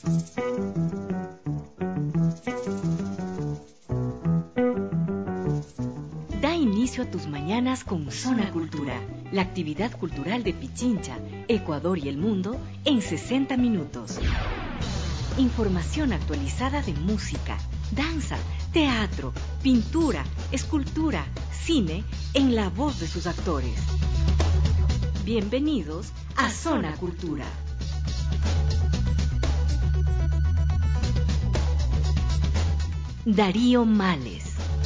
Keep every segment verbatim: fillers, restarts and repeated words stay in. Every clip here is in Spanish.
Da inicio a tus mañanas con Zona Cultura, la actividad cultural de Pichincha, Ecuador y el mundo en sesenta minutos. Información actualizada de música, danza, teatro, pintura, escultura, cine, en la voz de sus actores. Bienvenidos a Zona Cultura. Darío Males.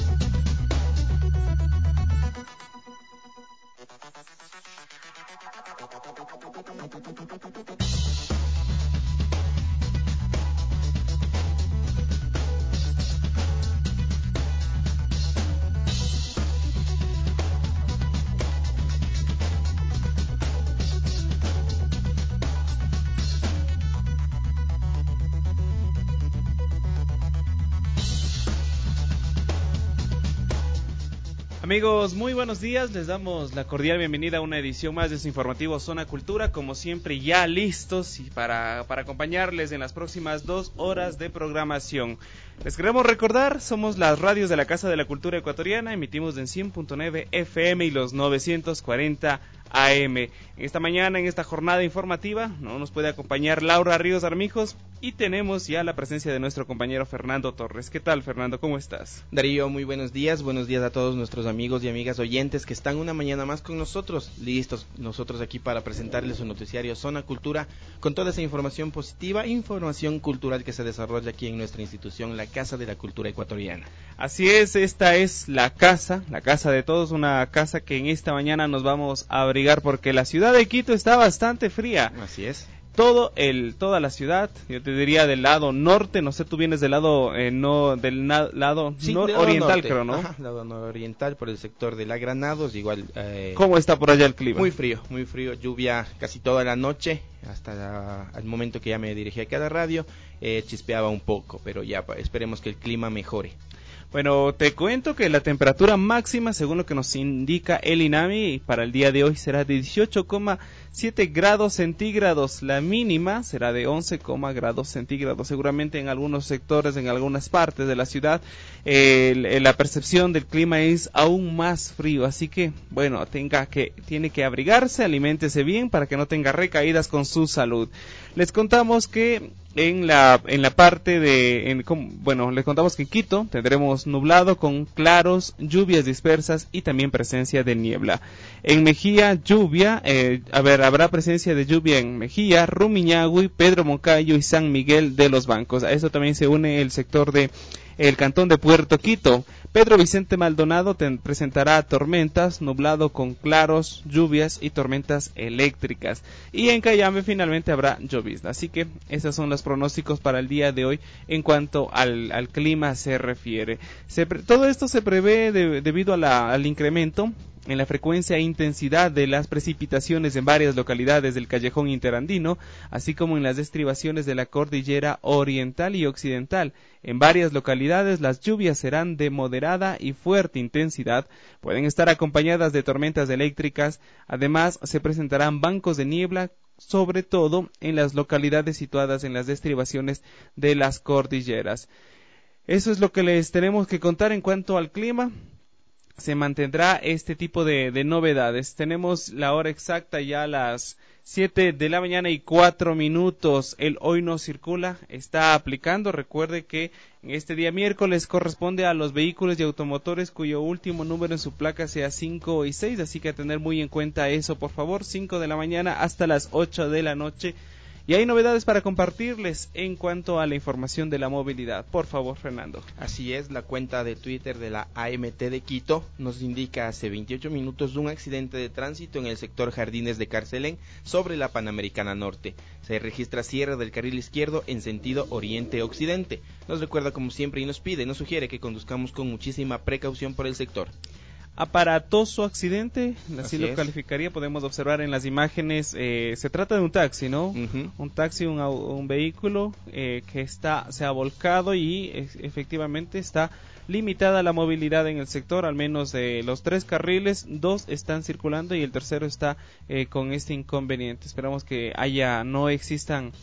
Amigos, muy buenos días, les damos la cordial bienvenida a una edición más de su informativo Zona Cultura, como siempre ya listos y para, para acompañarles en las próximas dos horas de programación. Les queremos recordar, somos las radios de la Casa de la Cultura Ecuatoriana, emitimos en cien punto nueve F M y los novecientos cuarenta A M. Esta mañana, en esta jornada informativa, no nos puede acompañar Laura Ríos Armijos y tenemos ya la presencia de nuestro compañero Fernando Torres. ¿Qué tal, Fernando? ¿Cómo estás? Darío, muy buenos días, buenos días a todos nuestros amigos y amigas oyentes que están una mañana más con nosotros, listos nosotros aquí para presentarles un noticiario Zona Cultura con toda esa información positiva, información cultural que se desarrolla aquí en nuestra institución, la Casa de la Cultura Ecuatoriana. Así es, esta es la casa, la casa de todos, una casa que en esta mañana nos vamos a abrigar porque la ciudad de Quito está bastante fría. Así es. Todo el, toda la ciudad, yo te diría del lado norte, no sé, tú vienes del lado, eh, no, del na, lado sí, nororiental, norte. creo, ¿no? Ajá, lado nororiental, por el sector de la Granados, igual. Eh, ¿Cómo está por allá el clima? Muy frío, muy frío, lluvia casi toda la noche, hasta la, el momento que ya me dirigí a cada radio, eh, chispeaba un poco, pero ya esperemos que el clima mejore. Bueno, te cuento que la temperatura máxima, según lo que nos indica el INAMI, para el día de hoy será de dieciocho coma siete grados centígrados. La mínima será de once grados centígrados. Seguramente en algunos sectores, en algunas partes de la ciudad, eh, la percepción del clima es aún más frío. Así que, bueno, tenga que, tiene que abrigarse, aliméntese bien para que no tenga recaídas con su salud. Les contamos que en la en la parte de en, bueno les contamos que en Quito tendremos nublado con claros, lluvias dispersas y también presencia de niebla. En Mejía, lluvia, eh, a ver, habrá presencia de lluvia en Mejía, Rumiñahui, Pedro Moncayo y San Miguel de los Bancos. A eso también se une el sector de el cantón de Puerto Quito. Pedro Vicente Maldonado te presentará tormentas, nublado con claros, lluvias y tormentas eléctricas. Y en Cayambe finalmente habrá llovizna. Así que esos son los pronósticos para el día de hoy en cuanto al, al clima se refiere. Se, todo esto se prevé de, debido a la, al incremento en la frecuencia e intensidad de las precipitaciones en varias localidades del Callejón Interandino, así como en las estribaciones de la cordillera oriental y occidental. En varias localidades las lluvias serán de moderada y fuerte intensidad, pueden estar acompañadas de tormentas eléctricas, además se presentarán bancos de niebla, sobre todo en las localidades situadas en las estribaciones de las cordilleras. Eso es lo que les tenemos que contar en cuanto al clima. Se mantendrá este tipo de, de novedades. Tenemos la hora exacta ya a las siete de la mañana y cuatro minutos. El Hoy No Circula está aplicando. Recuerde que en este día miércoles corresponde a los vehículos y automotores cuyo último número en su placa sea cinco y seis. Así que a tener muy en cuenta eso, por favor. cinco de la mañana hasta las ocho de la noche. Y hay novedades para compartirles en cuanto a la información de la movilidad. Por favor, Fernando. Así es, la cuenta de Twitter de la A M T de Quito nos indica hace veintiocho minutos un accidente de tránsito en el sector Jardines de Carcelén sobre la Panamericana Norte. Se registra cierre del carril izquierdo en sentido oriente-occidente. Nos recuerda como siempre y nos pide, nos sugiere que conduzcamos con muchísima precaución por el sector. Aparatoso accidente, así, así lo es. calificaría, podemos observar en las imágenes, eh, se trata de un taxi, ¿no? Uh-huh. Un taxi, un, un vehículo eh, que está, se ha volcado y eh, efectivamente está limitada la movilidad en el sector, al menos de los tres carriles, dos están circulando y el tercero está eh, con este inconveniente. Esperamos que haya, no existan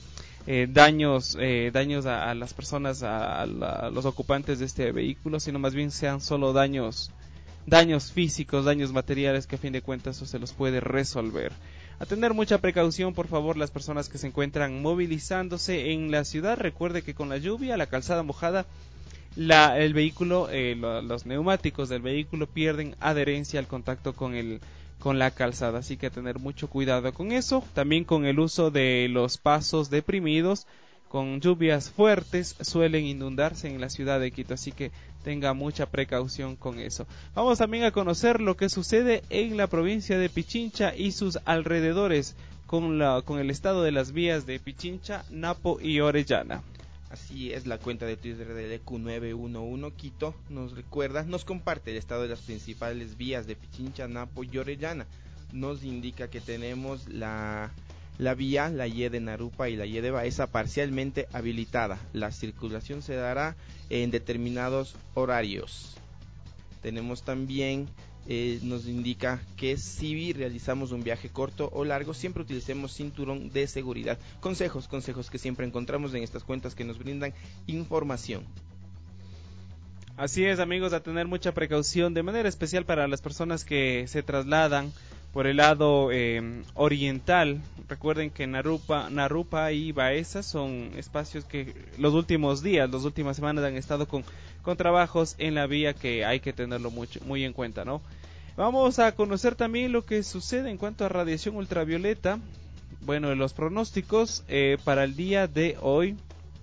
eh, daños eh, daños a, a las personas, a, a, la, a los ocupantes de este vehículo, sino más bien sean solo daños daños físicos, daños materiales, que a fin de cuentas eso se los puede resolver. A tener mucha precaución, por favor, las personas que se encuentran movilizándose en la ciudad. Recuerde que con la lluvia, la calzada mojada, la, el vehículo, eh, lo, los neumáticos del vehículo pierden adherencia al contacto con el con la calzada, así que a tener mucho cuidado con eso. También con el uso de los pasos deprimidos, con lluvias fuertes suelen inundarse en la ciudad de Quito, así que tenga mucha precaución con eso. Vamos también a conocer lo que sucede en la provincia de Pichincha y sus alrededores con, la, con el estado de las vías de Pichincha, Napo y Orellana. Así es, la cuenta de Twitter del E Q nueve uno uno Quito nos recuerda, nos comparte el estado de las principales vías de Pichincha, Napo y Orellana. Nos indica que tenemos la, la vía, la Y de Narupa y la Y de Baeza parcialmente habilitada. La circulación se dará en determinados horarios. Tenemos también, eh, nos indica que si realizamos un viaje corto o largo, siempre utilicemos cinturón de seguridad. Consejos, consejos que siempre encontramos en estas cuentas que nos brindan información. Así es, amigos, a tener mucha precaución, de manera especial para las personas que se trasladan por el lado eh, oriental. Recuerden que Narupa, Narupa y Baeza son espacios que los últimos días, las últimas semanas han estado con, con trabajos en la vía, que hay que tenerlo mucho, muy en cuenta, ¿no? Vamos a conocer también lo que sucede en cuanto a radiación ultravioleta. Bueno, los pronósticos eh, para el día de hoy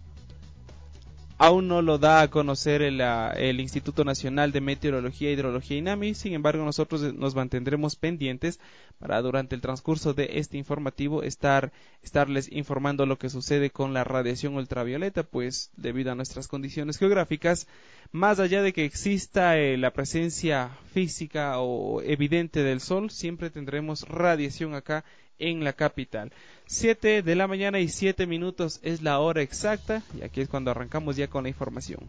aún no lo da a conocer el, el Instituto Nacional de Meteorología e Hidrología INAMI. Sin embargo, nosotros nos mantendremos pendientes para durante el transcurso de este informativo estar estarles informando lo que sucede con la radiación ultravioleta, pues debido a nuestras condiciones geográficas, más allá de que exista eh, la presencia física o evidente del sol, siempre tendremos radiación acá en la capital. siete de la mañana y siete minutos es la hora exacta, y aquí es cuando arrancamos ya con la información.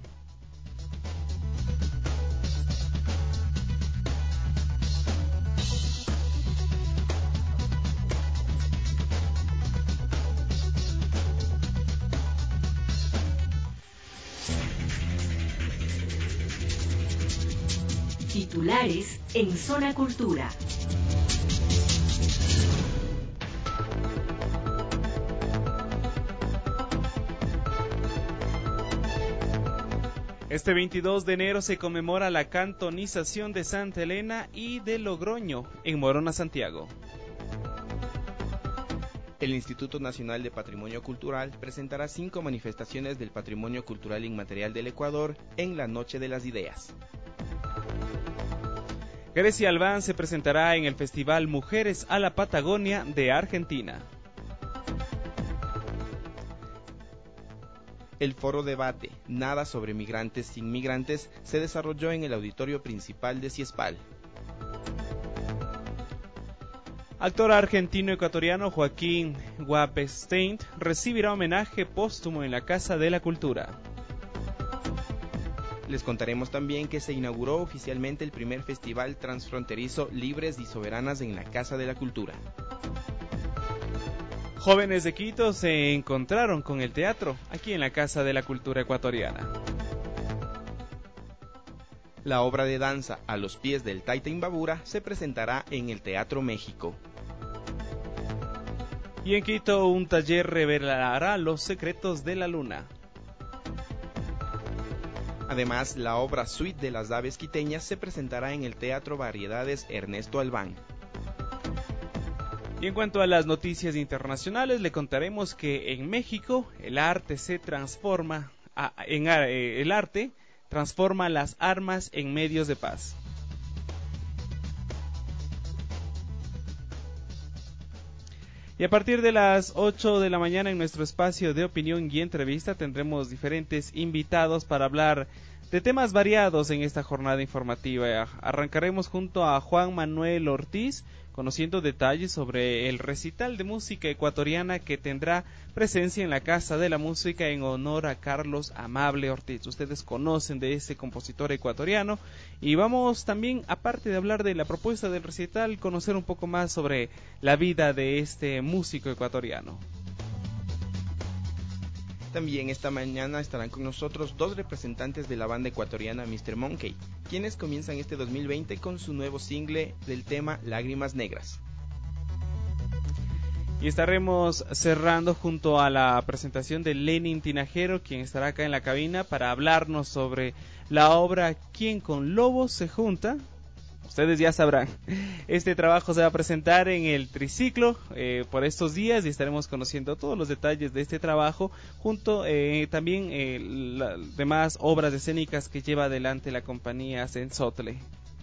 Titulares en Zona Cultura. Este veintidós de enero se conmemora la cantonización de Santa Elena y de Logroño en Morona, Santiago. El Instituto Nacional de Patrimonio Cultural presentará cinco manifestaciones del patrimonio cultural inmaterial del Ecuador en la Noche de las Ideas. Grecia Albán se presentará en el Festival Mujeres a la Patagonia de Argentina. El foro debate Nada sobre migrantes sin migrantes se desarrolló en el auditorio principal de CIESPAL. Actor argentino-ecuatoriano Joaquín Guapestein recibirá homenaje póstumo en la Casa de la Cultura. Les contaremos también que se inauguró oficialmente el primer festival transfronterizo Libres y Soberanas en la Casa de la Cultura. Jóvenes de Quito se encontraron con el teatro aquí en la Casa de la Cultura Ecuatoriana. La obra de danza A los pies del Taita Imbabura se presentará en el Teatro México. Y en Quito un taller revelará los secretos de la luna. Además, la obra Suite de las Aves Quiteñas se presentará en el Teatro Variedades Ernesto Albán. Y en cuanto a las noticias internacionales, le contaremos que en México el arte se transforma, a, en, eh, el arte transforma las armas en medios de paz. Y a partir de las ocho de la mañana en nuestro espacio de opinión y entrevista tendremos diferentes invitados para hablar de temas variados en esta jornada informativa. Arrancaremos junto a Juan Manuel Ortiz, conociendo detalles sobre el recital de música ecuatoriana que tendrá presencia en la Casa de la Música en honor a Carlos Amable Ortiz. Ustedes conocen de ese compositor ecuatoriano, y vamos también, aparte de hablar de la propuesta del recital, conocer un poco más sobre la vida de este músico ecuatoriano. También esta mañana estarán con nosotros dos representantes de la banda ecuatoriana mister Monkey, quienes comienzan este dos mil veinte con su nuevo single del tema Lágrimas Negras. Y estaremos cerrando junto a la presentación de Lenin Tinajero, quien estará acá en la cabina para hablarnos sobre la obra ¿Quién con Lobos se junta? Ustedes ya sabrán. Este trabajo se va a presentar en el Triciclo eh, por estos días y estaremos conociendo todos los detalles de este trabajo, junto eh, también eh, las demás obras escénicas que lleva adelante la compañía Sensotle.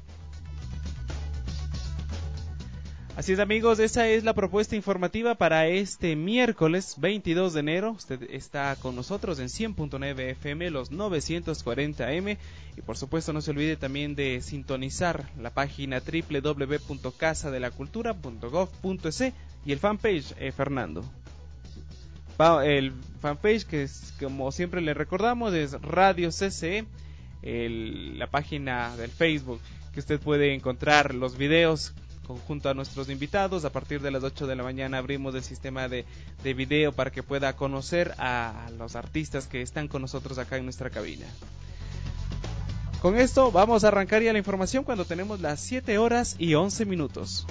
Así es, amigos, esa es la propuesta informativa para este miércoles veintidós de enero. Usted está con nosotros en cien punto nueve F M, los novecientos cuarenta A M, y por supuesto no se olvide también de sintonizar la página doble u doble u doble u punto casa de la cultura punto gov punto es y el fanpage eh, Fernando. El fanpage que es, como siempre le recordamos, es Radio C C E, el, la página del Facebook, que usted puede encontrar los videos junto a nuestros invitados. A partir de las ocho de la mañana abrimos el sistema de, de video para que pueda conocer a los artistas que están con nosotros acá en nuestra cabina. Con esto vamos a arrancar ya la información cuando tenemos las siete horas y once minutos.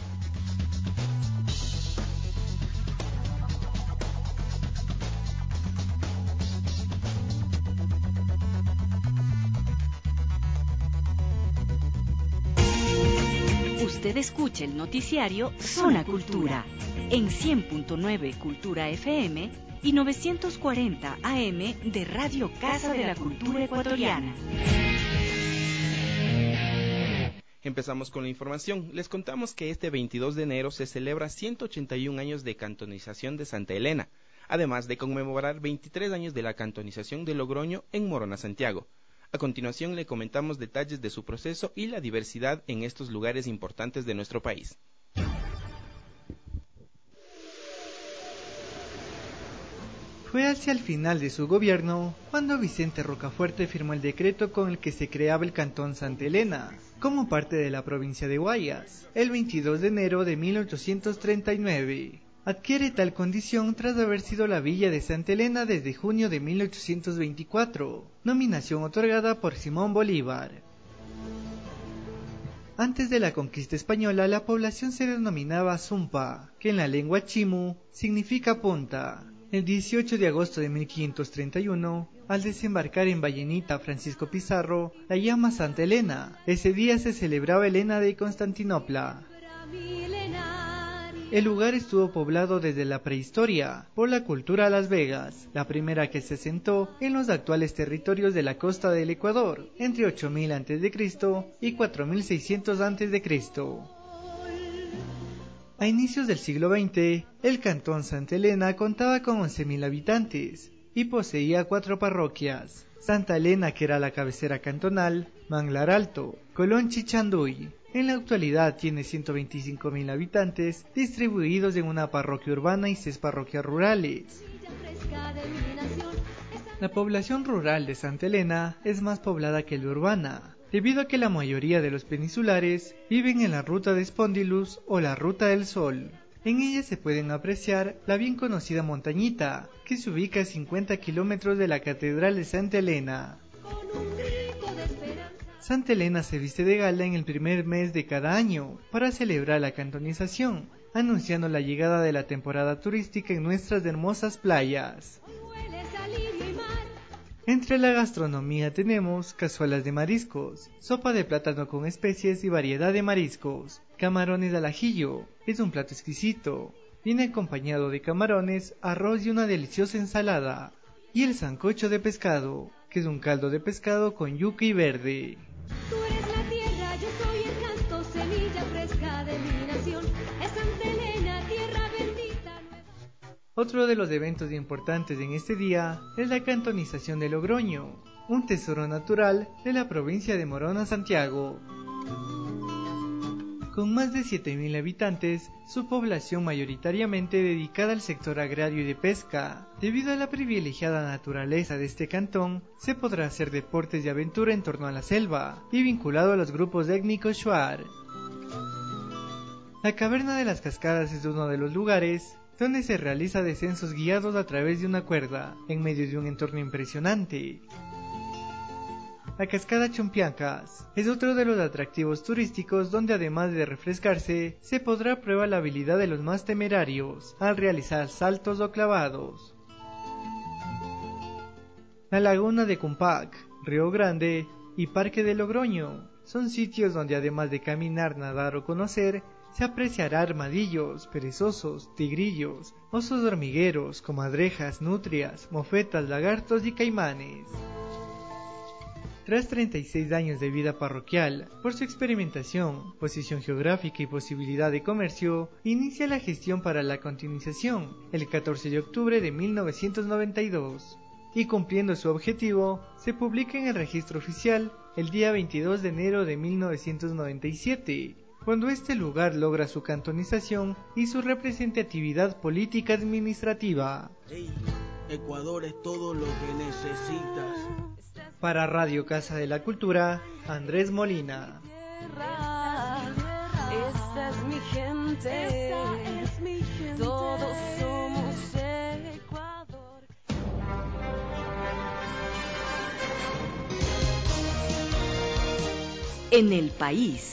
Usted escucha el noticiario Zona Cultura en cien punto nueve Cultura F M y novecientos cuarenta A M de Radio Casa de la Cultura Ecuatoriana. Empezamos con la información. Les contamos que este veintidós de enero se celebra ciento ochenta y un años de cantonización de Santa Elena, además de conmemorar veintitrés años de la cantonización de Logroño en Morona, Santiago. A continuación le comentamos detalles de su proceso y la diversidad en estos lugares importantes de nuestro país. Fue hacia el final de su gobierno cuando Vicente Rocafuerte firmó el decreto con el que se creaba el Cantón Santa Elena, como parte de la provincia de Guayas, el veintidós de enero de mil ochocientos treinta y nueve. Adquiere tal condición tras haber sido la villa de Santa Elena desde junio de mil ochocientos veinticuatro, nominación otorgada por Simón Bolívar. Antes de la conquista española, la población se denominaba Zumpa, que en la lengua chimu significa punta. El dieciocho de agosto de mil quinientos treinta y uno, al desembarcar en Vallenita Francisco Pizarro, la llama Santa Elena. Ese día se celebraba Elena de Constantinopla. El lugar estuvo poblado desde la prehistoria por la cultura Las Vegas, la primera que se asentó en los actuales territorios de la costa del Ecuador, entre ocho mil antes de Cristo y cuatro mil seiscientos antes de Cristo. A inicios del siglo veinte, el Cantón Santa Elena contaba con once mil habitantes y poseía cuatro parroquias: Santa Elena, que era la cabecera cantonal, Manglar Alto, Colón Chichanduy. En la actualidad tiene ciento veinticinco mil habitantes distribuidos en una parroquia urbana y seis parroquias rurales. La población rural de Santa Elena es más poblada que la urbana, debido a que la mayoría de los peninsulares viven en la ruta de Spondylus o la ruta del Sol. En ella se pueden apreciar la bien conocida montañita, que se ubica a cincuenta kilómetros de la Catedral de Santa Elena. Santa Elena se viste de gala en el primer mes de cada año para celebrar la cantonización, anunciando la llegada de la temporada turística en nuestras hermosas playas. Entre la gastronomía tenemos cazuelas de mariscos, sopa de plátano con especies y variedad de mariscos, camarones al ajillo, es un plato exquisito, viene acompañado de camarones, arroz y una deliciosa ensalada, y el sancocho de pescado, que es un caldo de pescado con yuca y verde. Tú eres la tierra, yo soy el canto, semilla fresca de mi nación, es Santa Elena, tierra bendita. Otro de los eventos importantes en este día es la cantonización de Logroño, un tesoro natural de la provincia de Morona, Santiago. Con más de siete mil habitantes, su población mayoritariamente dedicada al sector agrario y de pesca. Debido a la privilegiada naturaleza de este cantón, se podrá hacer deportes de aventura en torno a la selva y vinculado a los grupos étnicos Shuar. La Caverna de las Cascadas es uno de los lugares donde se realiza descensos guiados a través de una cuerda, en medio de un entorno impresionante. La cascada Chumpiancas es otro de los atractivos turísticos donde además de refrescarse, se podrá probar la habilidad de los más temerarios al realizar saltos o clavados. La laguna de Cumpac, Río Grande y Parque de Logroño son sitios donde además de caminar, nadar o conocer, se apreciará armadillos, perezosos, tigrillos, osos hormigueros, comadrejas, nutrias, mofetas, lagartos y caimanes. Tras treinta y seis años de vida parroquial, por su experimentación, posición geográfica y posibilidad de comercio, inicia la gestión para la continuación el catorce de octubre de mil novecientos noventa y dos, y cumpliendo su objetivo, se publica en el registro oficial el día veintidós de enero de mil novecientos noventa y siete, cuando este lugar logra su cantonización y su representatividad política administrativa. Hey, Ecuador es todo lo que necesitas. Para Radio Casa de la Cultura, Andrés Molina. Esta es mi gente, todos somos Ecuador. En el país.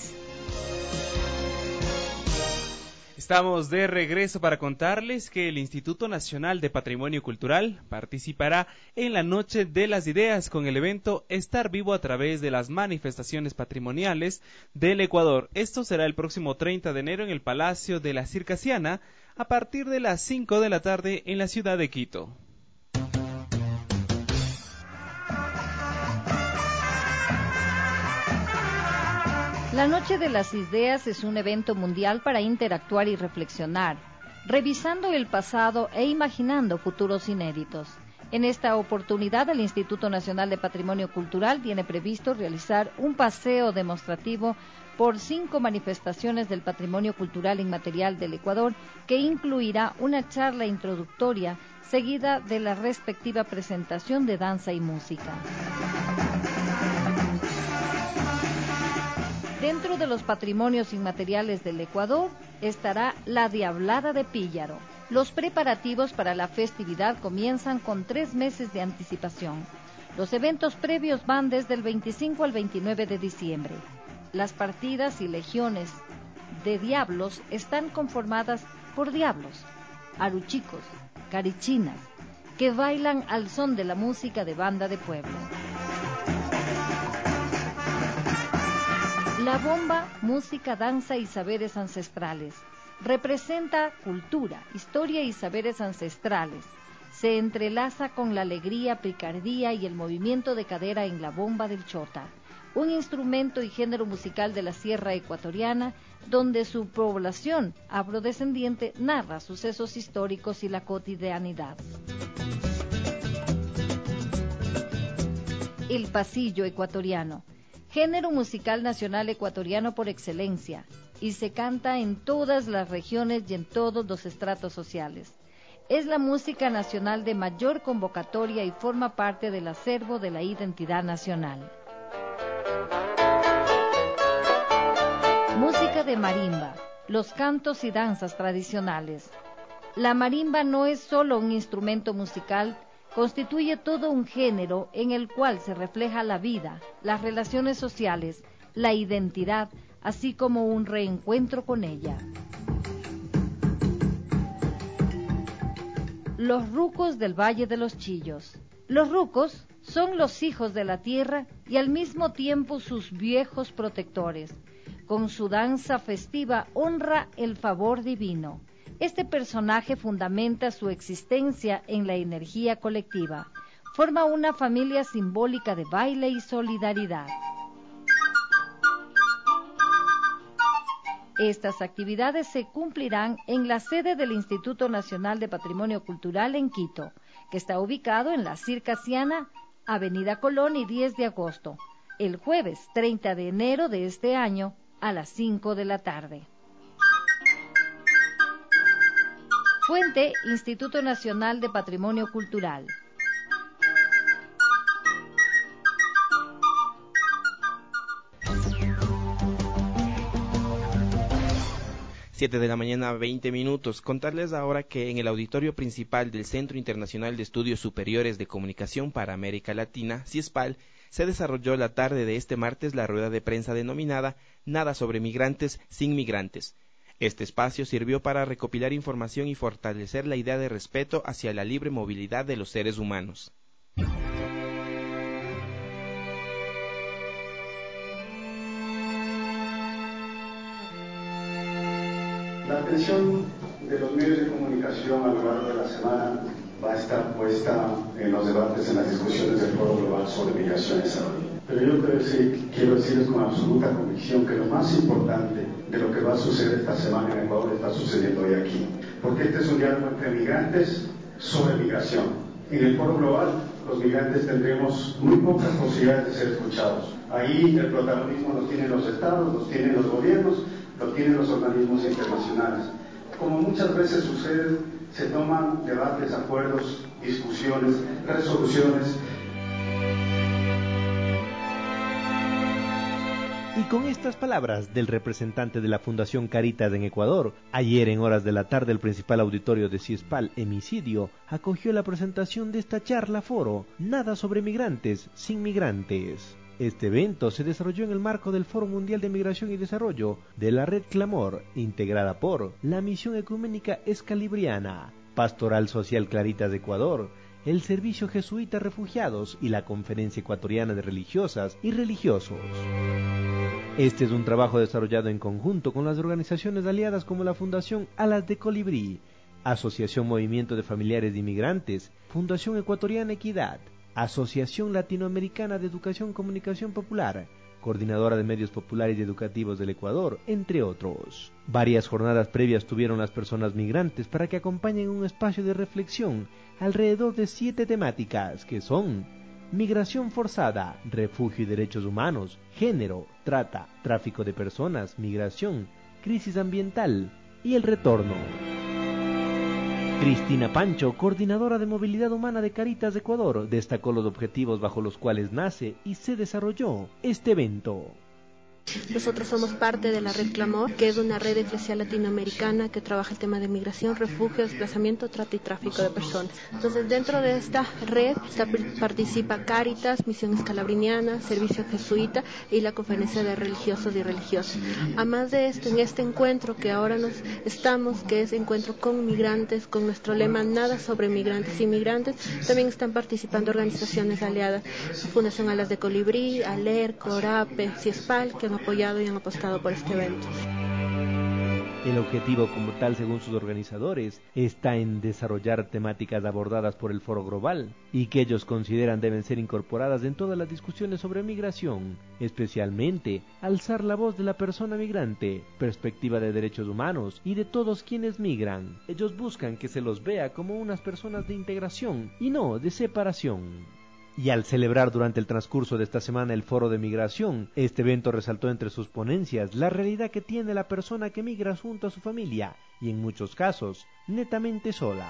Estamos de regreso para contarles que el Instituto Nacional de Patrimonio Cultural participará en la Noche de las Ideas con el evento Estar Vivo a través de las manifestaciones patrimoniales del Ecuador. Esto será el próximo treinta de enero en el Palacio de la Circasiana a partir de las cinco de la tarde en la ciudad de Quito. La Noche de las Ideas es un evento mundial para interactuar y reflexionar, revisando el pasado e imaginando futuros inéditos. En esta oportunidad, el Instituto Nacional de Patrimonio Cultural tiene previsto realizar un paseo demostrativo por cinco manifestaciones del patrimonio cultural inmaterial del Ecuador, que incluirá una charla introductoria seguida de la respectiva presentación de danza y música. Dentro de los patrimonios inmateriales del Ecuador estará la Diablada de Píllaro. Los preparativos para la festividad comienzan con tres meses de anticipación. Los eventos previos van desde el veinticinco al veintinueve de diciembre. Las partidas y legiones de diablos están conformadas por diablos, aruchicos, carichinas, que bailan al son de la música de banda de pueblo. La bomba, música, danza y saberes ancestrales. Representa cultura, historia y saberes ancestrales. Se entrelaza con la alegría, picardía y el movimiento de cadera en la bomba del chota, un instrumento y género musical de la sierra ecuatoriana, donde su población afrodescendiente narra sucesos históricos y la cotidianidad. El pasillo ecuatoriano. Género musical nacional ecuatoriano por excelencia, y se canta en todas las regiones y en todos los estratos sociales. Es la música nacional de mayor convocatoria y forma parte del acervo de la identidad nacional. Música de marimba, los cantos y danzas tradicionales. La marimba no es solo un instrumento musical, constituye todo un género en el cual se refleja la vida, las relaciones sociales, la identidad, así como un reencuentro con ella. Los rucos del Valle de los Chillos. Los rucos son los hijos de la tierra y al mismo tiempo sus viejos protectores. Con su danza festiva honra el favor divino. Este personaje fundamenta su existencia en la energía colectiva. Forma una familia simbólica de baile y solidaridad. Estas actividades se cumplirán en la sede del Instituto Nacional de Patrimonio Cultural en Quito, que está ubicado en la Circasiana, Avenida Colón y diez de agosto, el jueves treinta de enero de este año a las cinco de la tarde. Fuente: Instituto Nacional de Patrimonio Cultural. siete de la mañana, veinte minutos. Contarles ahora que en el auditorio principal del Centro Internacional de Estudios Superiores de Comunicación para América Latina, CIESPAL, se desarrolló la tarde de este martes la rueda de prensa denominada Nada sobre migrantes sin migrantes. Este espacio sirvió para recopilar información y fortalecer la idea de respeto hacia la libre movilidad de los seres humanos. La atención de los medios de comunicación a lo largo de la semana va a estar puesta en los debates, en las discusiones del Foro Global sobre Migración y Desarrollo. Pero yo quiero, decir, quiero decirles con absoluta convicción que lo más importante de lo que va a suceder esta semana en Ecuador está sucediendo hoy aquí. Porque este es un diálogo entre migrantes sobre migración. En el Foro Global, los migrantes tendremos muy pocas posibilidades de ser escuchados. Ahí el protagonismo lo tienen los estados, lo tienen los gobiernos, lo tienen los organismos internacionales. Como muchas veces sucede, se toman debates, acuerdos, discusiones, resoluciones. Y con estas palabras del representante de la Fundación Caritas en Ecuador, ayer en horas de la tarde el principal auditorio de CIESPAL, Hemicidio, acogió la presentación de esta charla foro, Nada sobre migrantes sin migrantes. Este evento se desarrolló en el marco del Foro Mundial de Migración y Desarrollo de la Red Clamor, integrada por la Misión Ecuménica Escalibriana, Pastoral Social Claritas de Ecuador, el Servicio Jesuita Refugiados y la Conferencia Ecuatoriana de Religiosas y Religiosos. Este es un trabajo desarrollado en conjunto con las organizaciones aliadas como la Fundación Alas de Colibrí, Asociación Movimiento de Familiares de Inmigrantes, Fundación Ecuatoriana Equidad, Asociación Latinoamericana de Educación Comunicación Popular, Coordinadora de Medios Populares y Educativos del Ecuador, entre otros. Varias jornadas previas tuvieron las personas migrantes para que acompañen un espacio de reflexión alrededor de siete temáticas que son migración forzada, refugio y derechos humanos, género, trata, tráfico de personas, migración, crisis ambiental y el retorno. Cristina Pancho, coordinadora de movilidad humana de Caritas de Ecuador, destacó los objetivos bajo los cuales nace y se desarrolló este evento. Nosotros somos parte de la Red Clamor, que es una red eclesial latinoamericana que trabaja el tema de migración, refugio, desplazamiento, trata y tráfico de personas. Entonces, dentro de esta red está, participa Cáritas, Misión Escalabriniana, Servicio Jesuita y la Conferencia de Religiosos y Religiosas. Además de esto, en este encuentro que ahora nos estamos, que es encuentro con migrantes, con nuestro lema Nada sobre migrantes y migrantes, también están participando organizaciones aliadas, Fundación Alas de Colibrí, ALER, CORAPE, CIESPAL, que han apoyado y han apostado por este evento. El objetivo como tal, según sus organizadores, está en desarrollar temáticas abordadas por el Foro Global y que ellos consideran deben ser incorporadas en todas las discusiones sobre migración, especialmente alzar la voz de la persona migrante, perspectiva de derechos humanos y de todos quienes migran. Ellos buscan que se los vea como unas personas de integración y no de separación. Y al celebrar durante el transcurso de esta semana el Foro de Migración, este evento resaltó entre sus ponencias la realidad que tiene la persona que migra junto a su familia y en muchos casos netamente sola.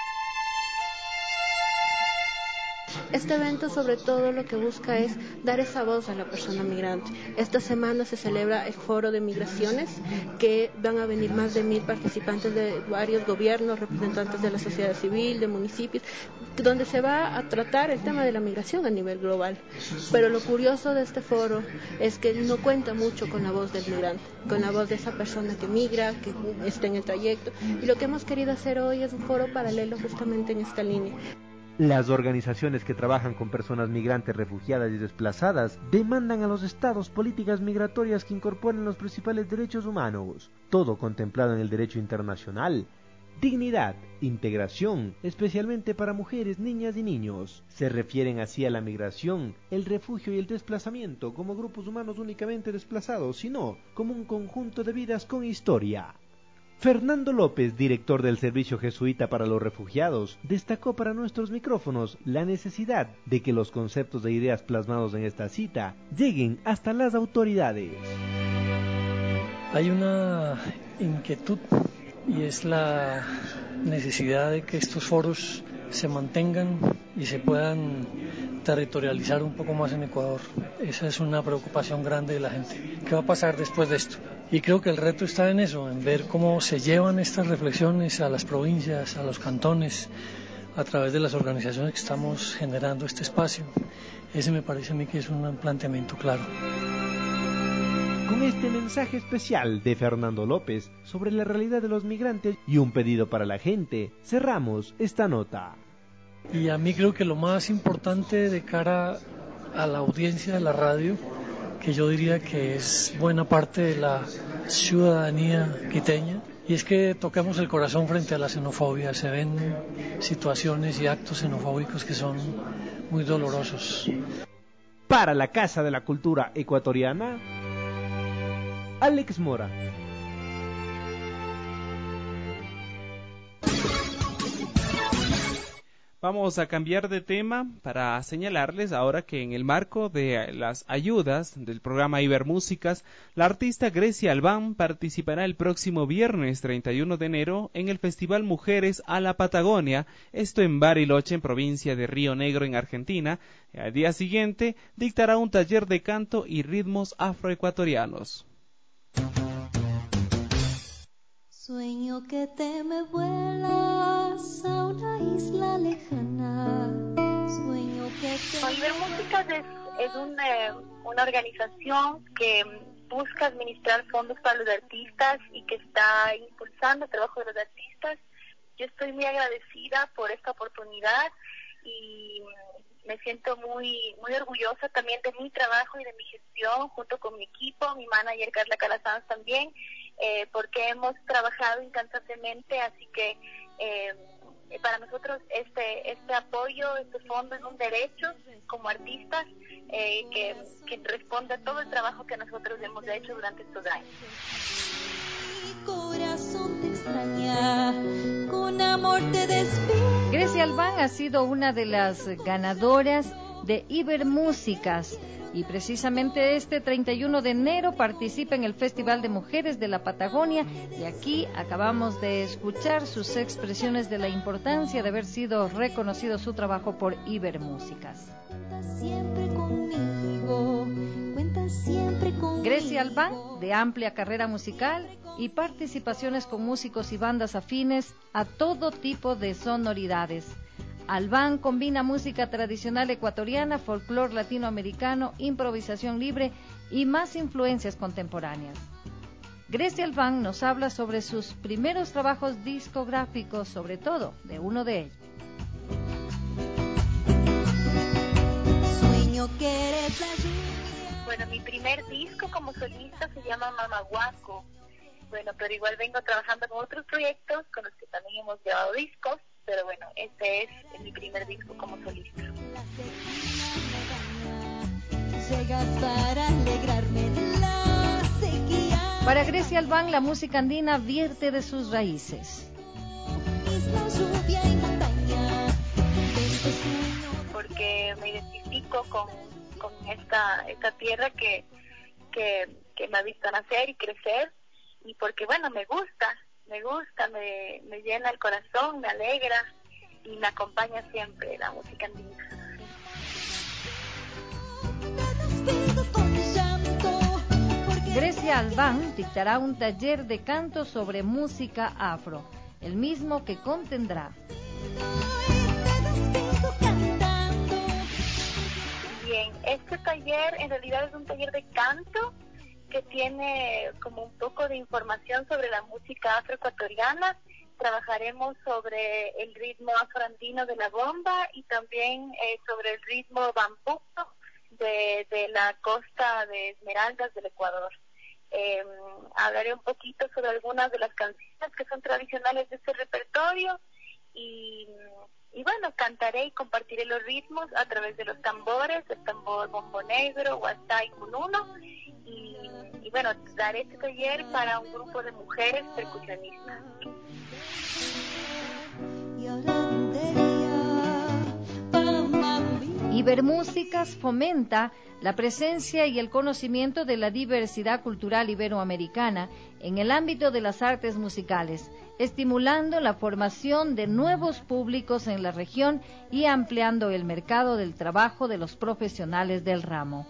Este evento sobre todo lo que busca es dar esa voz a la persona migrante. Esta semana se celebra el Foro de Migraciones, que van a venir más de mil participantes de varios gobiernos, representantes de la sociedad civil, de municipios, donde se va a tratar el tema de la migración a nivel global. Pero lo curioso de este foro es que no cuenta mucho con la voz del migrante, con la voz de esa persona que migra, que está en el trayecto. Y lo que hemos querido hacer hoy es un foro paralelo justamente en esta línea. Las organizaciones que trabajan con personas migrantes, refugiadas y desplazadas demandan a los estados políticas migratorias que incorporen los principales derechos humanos, todo contemplado en el derecho internacional. Dignidad, integración, especialmente para mujeres, niñas y niños. Se refieren así a la migración, el refugio y el desplazamiento como grupos humanos únicamente desplazados, sino como un conjunto de vidas con historia. Fernando López, director del Servicio Jesuita para los Refugiados, destacó para nuestros micrófonos la necesidad de que los conceptos e ideas plasmados en esta cita lleguen hasta las autoridades. Hay una inquietud y es la necesidad de que estos foros se mantengan y se puedan territorializar un poco más en Ecuador. Esa es una preocupación grande de la gente. ¿Qué va a pasar después de esto? Y creo que el reto está en eso, en ver cómo se llevan estas reflexiones a las provincias, a los cantones, a través de las organizaciones que estamos generando este espacio. Ese me parece a mí que es un planteamiento claro. Con este mensaje especial de Fernando López sobre la realidad de los migrantes y un pedido para la gente, cerramos esta nota. Y a mí creo que lo más importante de cara a la audiencia de la radio, que yo diría que es buena parte de la ciudadanía quiteña, y es que toquemos el corazón frente a la xenofobia. Se ven situaciones y actos xenofóbicos que son muy dolorosos. Para la Casa de la Cultura Ecuatoriana, Alex Mora. Vamos a cambiar de tema para señalarles ahora que en el marco de las ayudas del programa Ibermúsicas, la artista Grecia Albán participará el próximo viernes treinta y uno de enero en el Festival Mujeres a la Patagonia, esto en Bariloche, en provincia de Río Negro, en Argentina. Al día siguiente dictará un taller de canto y ritmos afroecuatorianos. Sueño que te me vuelas a una isla lejana. Sueño que te... Ibermúsicas es, es una, una organización que busca administrar fondos para los artistas y que está impulsando el trabajo de los artistas. Yo estoy muy agradecida por esta oportunidad y me siento muy muy orgullosa también de mi trabajo y de mi gestión junto con mi equipo, mi manager Carla Calasanz también, eh, porque hemos trabajado incansablemente, así que eh, para nosotros este este apoyo, este fondo es un derecho como artistas eh, que, que responde a todo el trabajo que nosotros hemos hecho durante estos años. Mi corazón te extraña, con amor te despido. Grecia Albán ha sido una de las ganadoras de Ibermúsicas y precisamente este treinta y uno de enero participa en el Festival de Mujeres de la Patagonia, y aquí acabamos de escuchar sus expresiones de la importancia de haber sido reconocido su trabajo por Ibermúsicas. Siempre conmigo, cuenta siempre conmigo. Grecia Albán, de amplia carrera musical y participaciones con músicos y bandas afines a todo tipo de sonoridades. Albán combina música tradicional ecuatoriana, folclore latinoamericano, improvisación libre y más influencias contemporáneas. Grecia Albán nos habla sobre sus primeros trabajos discográficos, sobre todo de uno de ellos. Sueño que eres la lluvia. Bueno, mi primer disco como solista se llama Mamaguaco. Bueno, pero igual vengo trabajando con otros proyectos con los que también hemos llevado discos, pero bueno, este es mi primer disco como solista. Para alegrarme la sequía. Para Grecia Albán, la música andina vierte de sus raíces. Porque me identifico con, con esta, esta tierra que, que, que me ha visto nacer y crecer, y porque bueno, me gusta, me gusta, me, me llena el corazón, me alegra y me acompaña siempre la música andina. Grecia Albán dictará un taller de canto sobre música afro, el mismo que contendrá Bien, este taller en realidad es un taller de canto que tiene como un poco de información sobre la música afroecuatoriana. Trabajaremos sobre el ritmo afroandino de la bomba y también eh, sobre el ritmo bambuco de, de la costa de Esmeraldas del Ecuador. Eh, hablaré un poquito sobre algunas de las canciones que son tradicionales de este repertorio y, y bueno, cantaré y compartiré los ritmos a través de los tambores, el tambor bombo negro, guastá y cununo, y, y bueno, daré este taller para un grupo de mujeres percusionistas. Ibermúsicas fomenta la presencia y el conocimiento de la diversidad cultural iberoamericana en el ámbito de las artes musicales, estimulando la formación de nuevos públicos en la región y ampliando el mercado del trabajo de los profesionales del ramo.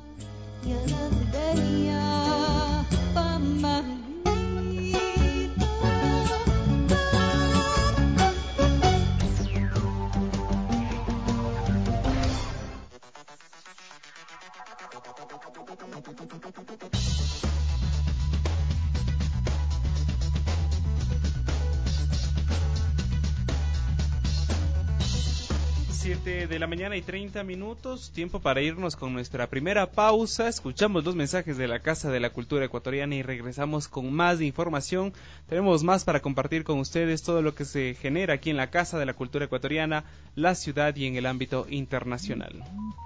siete de la mañana y treinta minutos, tiempo para irnos con nuestra primera pausa. Escuchamos los mensajes de la Casa de la Cultura Ecuatoriana y regresamos con más información. Tenemos más para compartir con ustedes, todo lo que se genera aquí en la Casa de la Cultura Ecuatoriana, la ciudad y en el ámbito internacional.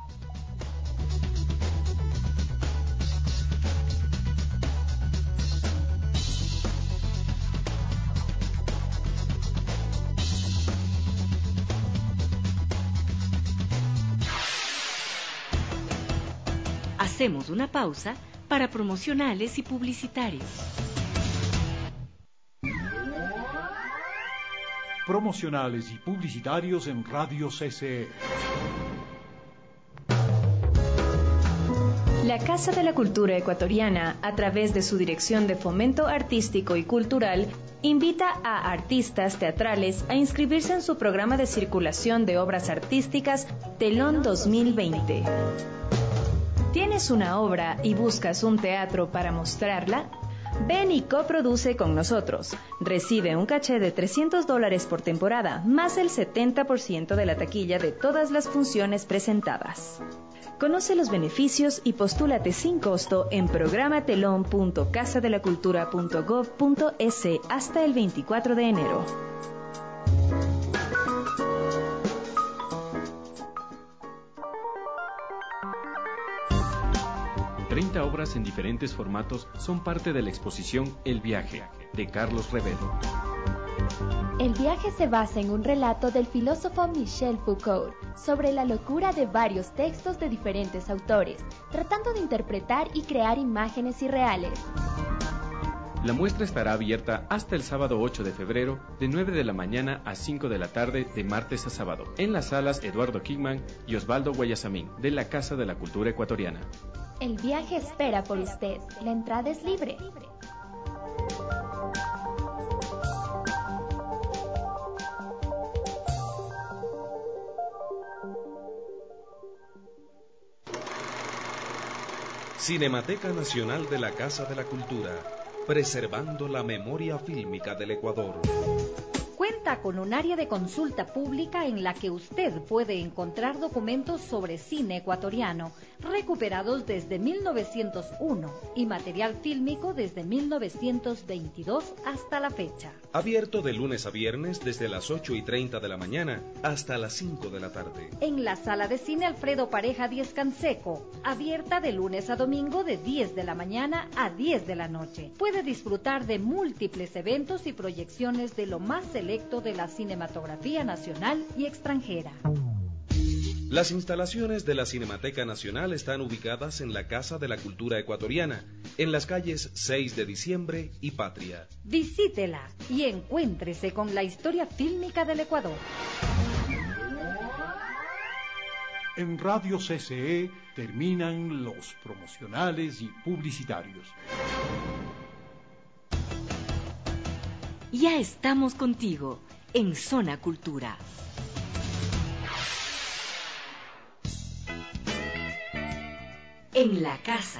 Hacemos una pausa para promocionales y publicitarios. Promocionales y publicitarios en Radio C C E. La Casa de la Cultura Ecuatoriana, a través de su Dirección de Fomento Artístico y Cultural, invita a artistas teatrales a inscribirse en su programa de circulación de obras artísticas Telón dos mil veinte. ¿Tienes una obra y buscas un teatro para mostrarla? Ven y coproduce con nosotros. Recibe un caché de trescientos dólares por temporada, más el setenta por ciento de la taquilla de todas las funciones presentadas. Conoce los beneficios y postúlate sin costo en programatelón punto casa de la cultura punto gov punto es hasta el veinticuatro de enero. treinta obras en diferentes formatos son parte de la exposición El Viaje, de Carlos Revedo. El viaje se basa en un relato del filósofo Michel Foucault sobre la locura de varios textos de diferentes autores, tratando de interpretar y crear imágenes irreales. La muestra estará abierta hasta el sábado ocho de febrero, de nueve de la mañana a cinco de la tarde, de martes a sábado, en las salas Eduardo Kingman y Osvaldo Guayasamín, de la Casa de la Cultura Ecuatoriana. El viaje espera por usted. La entrada es libre. Cinemateca Nacional de la Casa de la Cultura, preservando la memoria fílmica del Ecuador. Cuenta con un área de consulta pública en la que usted puede encontrar documentos sobre cine ecuatoriano recuperados desde mil novecientos uno y material fílmico desde mil novecientos veintidós hasta la fecha. Abierto de lunes a viernes desde las ocho y treinta de la mañana hasta las cinco de la tarde. En la sala de cine Alfredo Pareja Díez Canseco, abierta de lunes a domingo de diez de la mañana a diez de la noche. Puede disfrutar de múltiples eventos y proyecciones de lo más selecto de la cinematografía nacional y extranjera. Las instalaciones de la Cinemateca Nacional están ubicadas en la Casa de la Cultura Ecuatoriana, en las calles seis de diciembre y Patria. Visítela y encuéntrese con la historia fílmica del Ecuador. En Radio C C E terminan los promocionales y publicitarios. Ya estamos contigo en Zona Cultura. En la casa.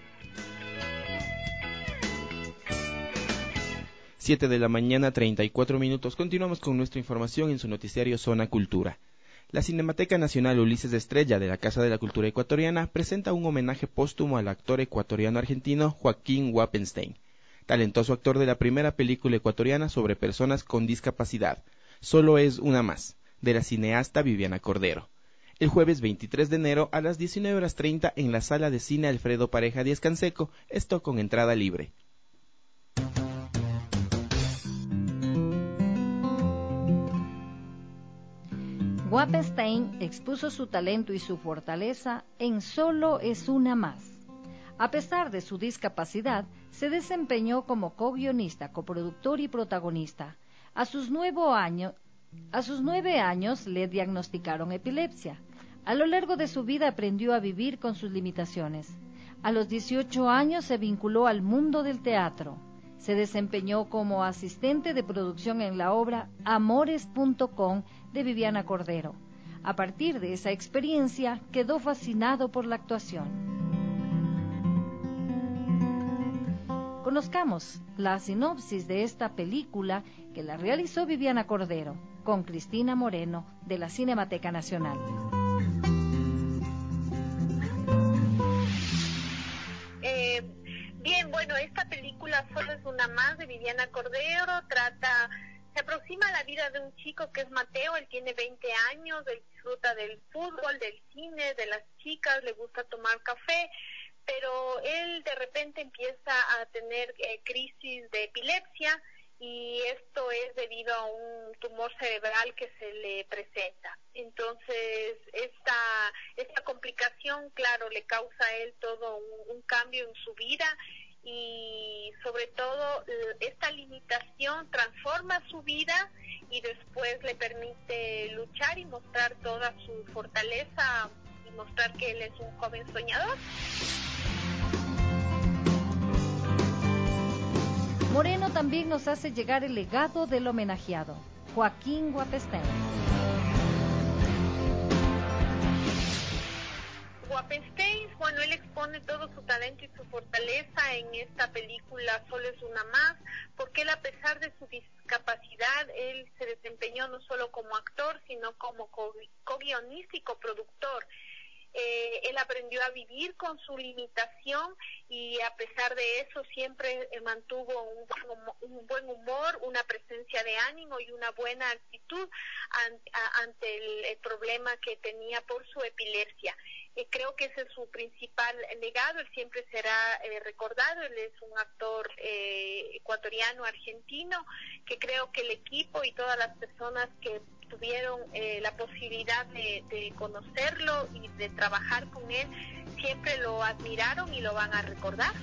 siete de la mañana, treinta y cuatro minutos. Continuamos con nuestra información en su noticiario Zona Cultura. La Cinemateca Nacional Ulises Estrella de la Casa de la Cultura Ecuatoriana presenta un homenaje póstumo al actor ecuatoriano-argentino Joaquín Wappenstein, talentoso actor de la primera película ecuatoriana sobre personas con discapacidad, Solo es una más, de la cineasta Viviana Cordero. El jueves veintitrés de enero a las diecinueve horas treinta en la sala de cine Alfredo Pareja Díez Canseco, esto con entrada libre. Wappenstein expuso su talento y su fortaleza en Solo es una más. A pesar de su discapacidad, se desempeñó como co-guionista, coproductor y protagonista. A sus nueve años, a sus nueve años le diagnosticaron epilepsia. A lo largo de su vida aprendió a vivir con sus limitaciones. A los dieciocho años se vinculó al mundo del teatro. Se desempeñó como asistente de producción en la obra Amores punto com de Viviana Cordero. A partir de esa experiencia quedó fascinado por la actuación. Conozcamos la sinopsis de esta película que la realizó Viviana Cordero con Cristina Moreno de la Cinemateca Nacional. Eh, bien, bueno, esta película Solo es una más de Viviana Cordero trata, se aproxima a la vida de un chico que es Mateo. Él tiene veinte años, él disfruta del fútbol, del cine, de las chicas, le gusta tomar café, pero él de repente empieza a tener eh, crisis de epilepsia, y esto es debido a un tumor cerebral que se le presenta. Entonces, esta, esta complicación, claro, le causa a él todo un, un cambio en su vida, y sobre todo esta limitación transforma su vida y después le permite luchar y mostrar toda su fortaleza y mostrar que él es un joven soñador. Moreno también nos hace llegar el legado del homenajeado, Joaquín Wappenstein. Wappenstein, bueno, él expone todo su talento y su fortaleza en esta película Solo es una más, porque él, a pesar de su discapacidad, él se desempeñó no solo como actor, sino como co-guionista y coproductor. Eh, él aprendió a vivir con su limitación, y a pesar de eso siempre eh, mantuvo un, un buen humor, una presencia de ánimo y una buena actitud ante, a, ante el, el problema que tenía por su epilepsia. Eh, creo que ese es su principal legado. Él siempre será eh, recordado. Él es un actor eh, ecuatoriano, argentino, que creo que el equipo y todas las personas que tuvieron eh, la posibilidad de, de conocerlo y de trabajar con él, siempre lo admiraron y lo van a recordar.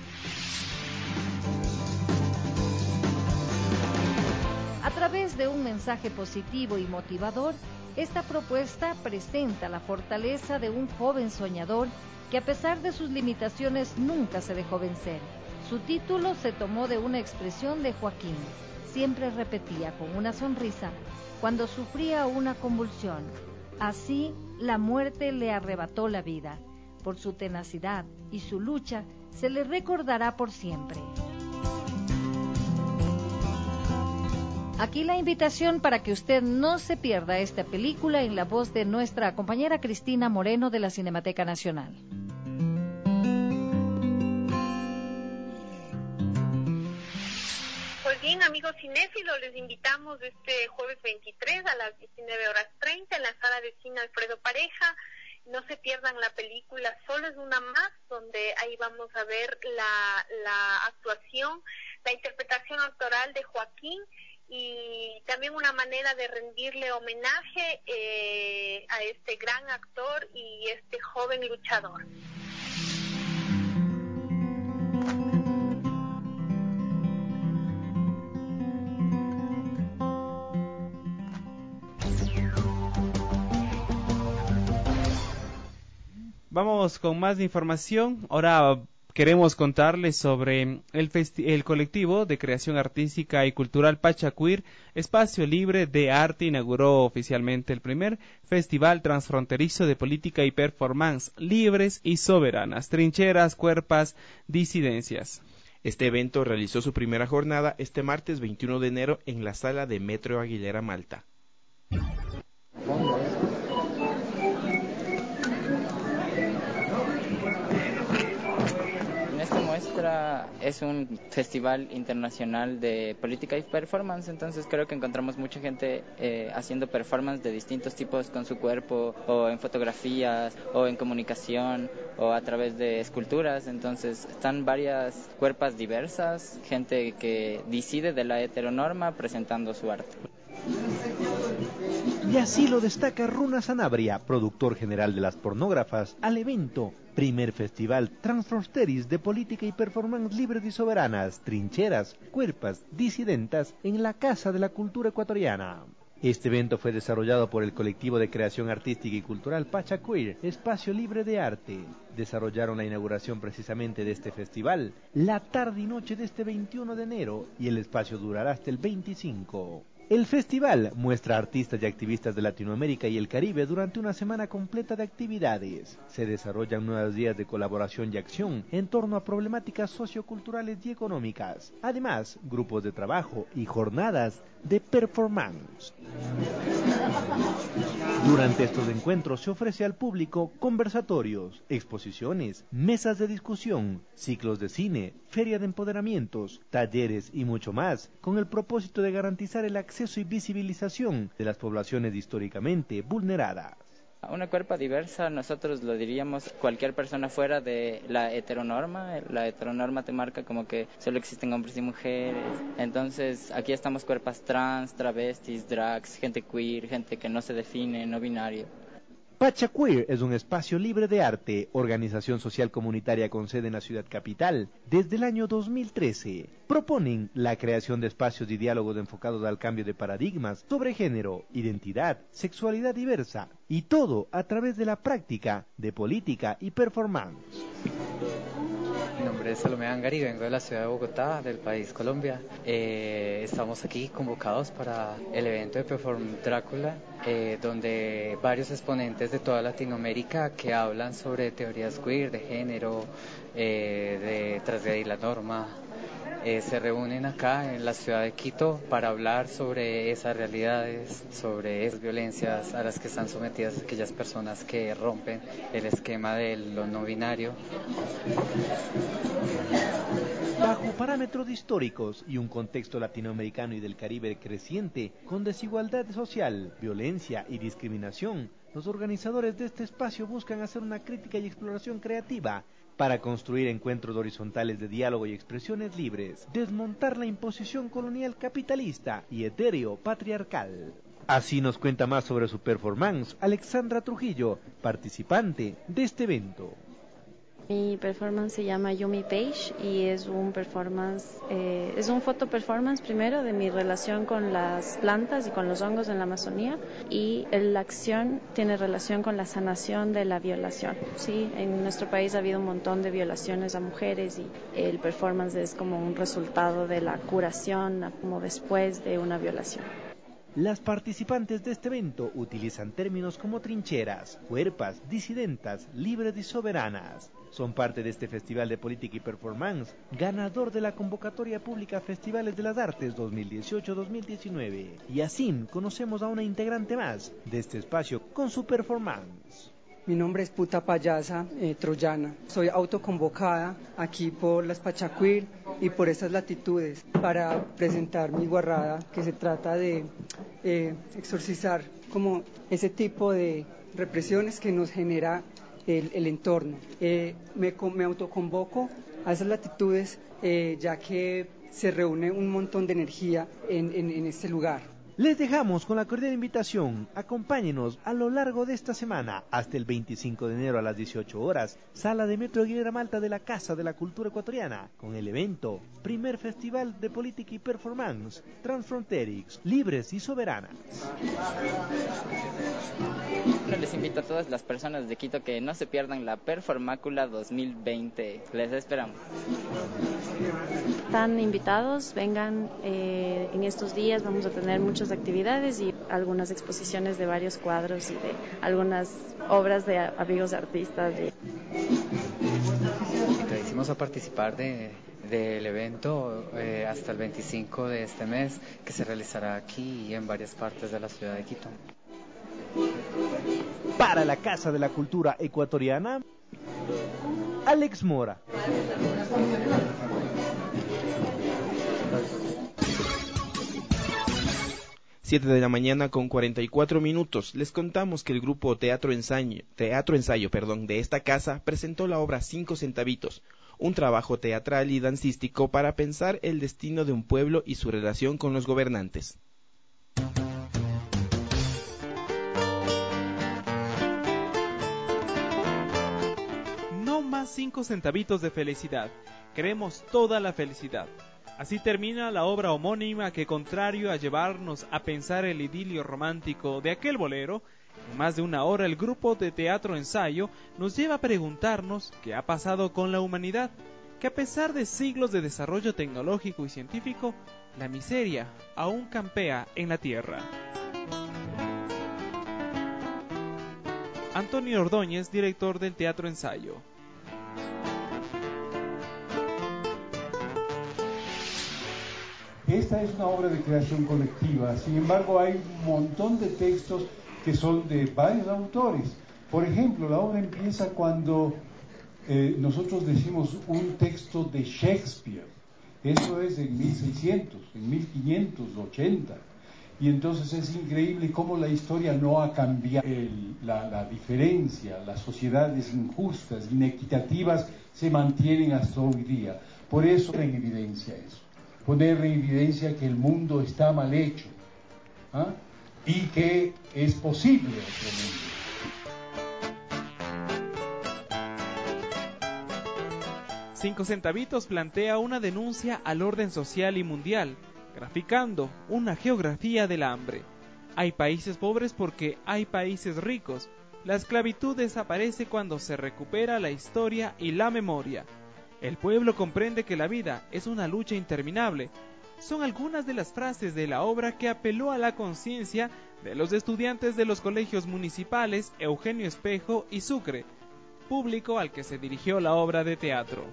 A través de un mensaje positivo y motivador, esta propuesta presenta la fortaleza de un joven soñador que, a pesar de sus limitaciones, nunca se dejó vencer. Su título se tomó de una expresión de Joaquín. Siempre repetía con una sonrisa cuando sufría una convulsión: así la muerte le arrebató la vida. Por su tenacidad y su lucha se le recordará por siempre. Aquí la invitación para que usted no se pierda esta película en la voz de nuestra compañera Cristina Moreno de la Cinemateca Nacional. Pues bien, amigos cinéfilos, les invitamos este jueves veintitrés a las diecinueve horas treinta en la sala de cine Alfredo Pareja. No se pierdan la película Solo es una más, donde ahí vamos a ver la, la actuación, la interpretación actoral de Joaquín, y también una manera de rendirle homenaje eh, a este gran actor y este joven luchador. Vamos con más información. Ahora queremos contarles sobre el, festi- el colectivo de creación artística y cultural Pachacuir, Espacio Libre de Arte, inauguró oficialmente el primer Festival Transfronterizo de Política y Performance, Libres y Soberanas, Trincheras, Cuerpas, Disidencias. Este evento realizó su primera jornada este martes veintiuno de enero en la sala de Metro Aguilera, Malta. Esta muestra es un festival internacional de política y performance, entonces creo que encontramos mucha gente eh, haciendo performance de distintos tipos con su cuerpo, o en fotografías, o en comunicación, o a través de esculturas. Entonces están varias cuerpas diversas, gente que decide de la heteronorma presentando su arte. Y así lo destaca Runa Sanabria, productor general de Las Pornógrafas, al evento Primer Festival Transfronteris de Política y Performance Libres y Soberanas, Trincheras, Cuerpas, Disidentas en la Casa de la Cultura Ecuatoriana. Este evento fue desarrollado por el colectivo de creación artística y cultural Pachaqueer, Espacio Libre de Arte. Desarrollaron la inauguración precisamente de este festival, la tarde y noche de este veintiuno de enero, y el espacio durará hasta el veinticinco. El festival muestra a artistas y activistas de Latinoamérica y el Caribe durante una semana completa de actividades. Se desarrollan nuevos días de colaboración y acción en torno a problemáticas socioculturales y económicas. Además, grupos de trabajo y jornadas de performance. Durante estos encuentros se ofrece al público conversatorios, exposiciones, mesas de discusión, ciclos de cine, feria de empoderamientos, talleres y mucho más, con el propósito de garantizar el acceso y visibilización de las poblaciones históricamente vulneradas. Una cuerpa diversa, nosotros lo diríamos cualquier persona fuera de la heteronorma. La heteronorma te marca como que solo existen hombres y mujeres. Entonces aquí estamos cuerpas trans, travestis, drags, gente queer, gente que no se define, no binario. Pachaqueer es un espacio libre de arte, organización social comunitaria con sede en la ciudad capital, desde el año dos mil trece. Proponen la creación de espacios de diálogos enfocados al cambio de paradigmas sobre género, identidad, sexualidad diversa, y todo a través de la práctica de política y performance. Mi nombre es Salomé Angari, vengo de la ciudad de Bogotá, del país Colombia. Eh, estamos aquí convocados para el evento de Perform Drácula, eh, donde varios exponentes de toda Latinoamérica que hablan sobre teorías queer, de género, eh, de transgredir la norma, eh, se reúnen acá en la ciudad de Quito para hablar sobre esas realidades, sobre esas violencias a las que están sometidas aquellas personas que rompen el esquema de lo no binario. Bajo parámetros históricos y un contexto latinoamericano y del Caribe creciente, con desigualdad social, violencia y discriminación, los organizadores de este espacio buscan hacer una crítica y exploración creativa para construir encuentros horizontales de diálogo y expresiones libres, desmontar la imposición colonial capitalista y etéreo patriarcal. Así nos cuenta más sobre su performance Alexandra Trujillo, participante de este evento. Mi performance se llama Yumi Page y es un performance, eh, es un foto performance primero de mi relación con las plantas y con los hongos en la Amazonía, y la acción tiene relación con la sanación de la violación. Sí, en nuestro país ha habido un montón de violaciones a mujeres y el performance es como un resultado de la curación como después de una violación. Las participantes de este evento utilizan términos como trincheras, cuerpas, disidentas, libres y soberanas. Son parte de este Festival de Política y Performance, ganador de la convocatoria pública Festivales de las Artes dos mil dieciocho dos mil diecinueve. Y así conocemos a una integrante más de este espacio con su performance. Mi nombre es Puta Payasa eh, Troyana. Soy autoconvocada aquí por las Pachaqueer y por estas latitudes para presentar mi guarrada, que se trata de eh, exorcizar como ese tipo de represiones que nos genera el, el entorno. Eh, me, me autoconvoco a esas latitudes eh, ya que se reúne un montón de energía en, en, en este lugar. Les dejamos con la cordial invitación, acompáñenos a lo largo de esta semana hasta el veinticinco de enero a las dieciocho horas, sala de Metro Aguilera Malta de la Casa de la Cultura Ecuatoriana, con el evento Primer Festival de Política y Performance, Transfronterix, Libres y Soberanas. Les invito a todas las personas de Quito que no se pierdan la Performácula dos mil veinte. Les esperamos. Están invitados, vengan eh, en estos días, vamos a tener muchas actividades y algunas exposiciones de varios cuadros y de algunas obras de amigos artistas. De... Invitadísimos a participar de, del evento eh, hasta el veinticinco de este mes, que se realizará aquí y en varias partes de la ciudad de Quito. Para la Casa de la Cultura Ecuatoriana, Alex Mora. siete de la mañana con cuarenta y cuatro minutos. Les contamos que el grupo Teatro Ensayo, Teatro Ensayo perdón, de esta casa presentó la obra Cinco Centavitos, un trabajo teatral y dancístico para pensar el destino de un pueblo y su relación con los gobernantes. toma cinco centavitos de felicidad. Queremos toda la felicidad. Así termina la obra homónima que, contrario a llevarnos a pensar el idilio romántico de aquel bolero, en más de una hora el grupo de teatro ensayo nos lleva a preguntarnos qué ha pasado con la humanidad, que a pesar de siglos de desarrollo tecnológico y científico, la miseria aún campea en la tierra. Antonio Ordóñez, director del Teatro Ensayo. Esta es una obra de creación colectiva, sin embargo hay un montón de textos que son de varios autores. Por ejemplo, la obra empieza cuando eh, nosotros decimos un texto de Shakespeare. Eso es en mil seiscientos, en mil quinientos ochenta. Y entonces es increíble cómo la historia no ha cambiado. El, la, la diferencia, las sociedades injustas, inequitativas, se mantienen hasta hoy día. Por eso en evidencia eso. Poner en evidencia que el mundo está mal hecho, ¿ah? Y que es posible otro mundo. Cinco centavitos plantea una denuncia al orden social y mundial, graficando una geografía del hambre. Hay países pobres porque hay países ricos. La esclavitud desaparece cuando se recupera la historia y la memoria. El pueblo comprende que la vida es una lucha interminable. Son algunas de las frases de la obra que apeló a la conciencia de los estudiantes de los colegios municipales Eugenio Espejo y Sucre, público al que se dirigió la obra de teatro.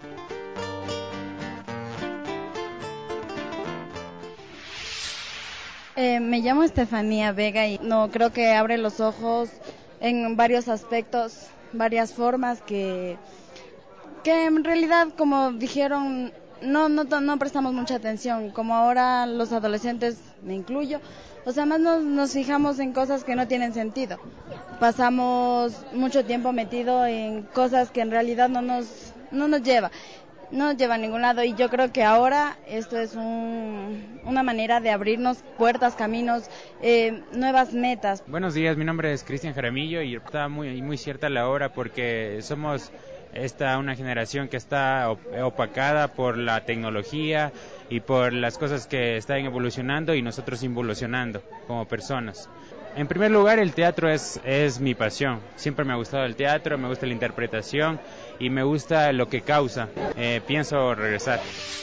Eh, me llamo Estefanía Vega y no creo que abre los ojos en varios aspectos, varias formas que, que en realidad, como dijeron, no, no, no prestamos mucha atención, como ahora los adolescentes, me incluyo, o sea, más nos, nos fijamos en cosas que no tienen sentido. Pasamos mucho tiempo metido en cosas que en realidad no nos, no nos lleva. No nos lleva a ningún lado y yo creo que ahora esto es un, una manera de abrirnos puertas, caminos, eh, nuevas metas. Buenos días, mi nombre es Cristian Jaramillo y está muy, muy cierta la hora porque somos esta una generación que está opacada por la tecnología y por las cosas que están evolucionando y nosotros involucionando como personas. En primer lugar, el teatro es, es mi pasión. Siempre me ha gustado el teatro, me gusta la interpretación y me gusta lo que causa. Eh, pienso regresar.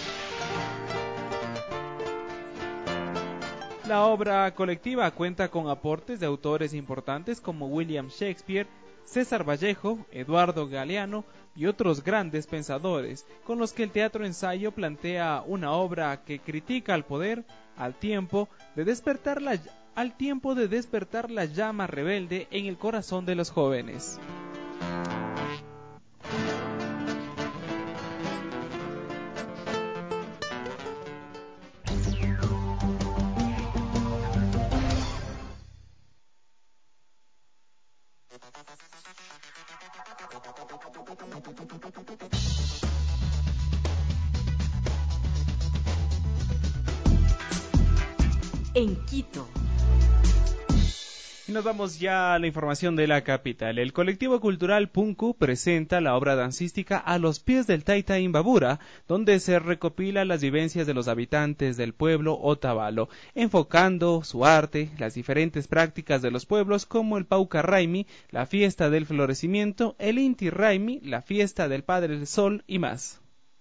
La obra colectiva cuenta con aportes de autores importantes como William Shakespeare, César Vallejo, Eduardo Galeano y otros grandes pensadores, con los que el Teatro Ensayo plantea una obra que critica al poder, al tiempo de despertar la al tiempo de despertar la llama rebelde en el corazón de los jóvenes. En Quito. Y nos vamos ya a la información de la capital. El colectivo cultural Punku presenta la obra dancística A los pies del Taita Imbabura, donde se recopilan las vivencias de los habitantes del pueblo Otavalo, enfocando su arte, las diferentes prácticas de los pueblos como el Pauca Raimi, la fiesta del florecimiento, el Inti Raimi, la fiesta del Padre del Sol y más.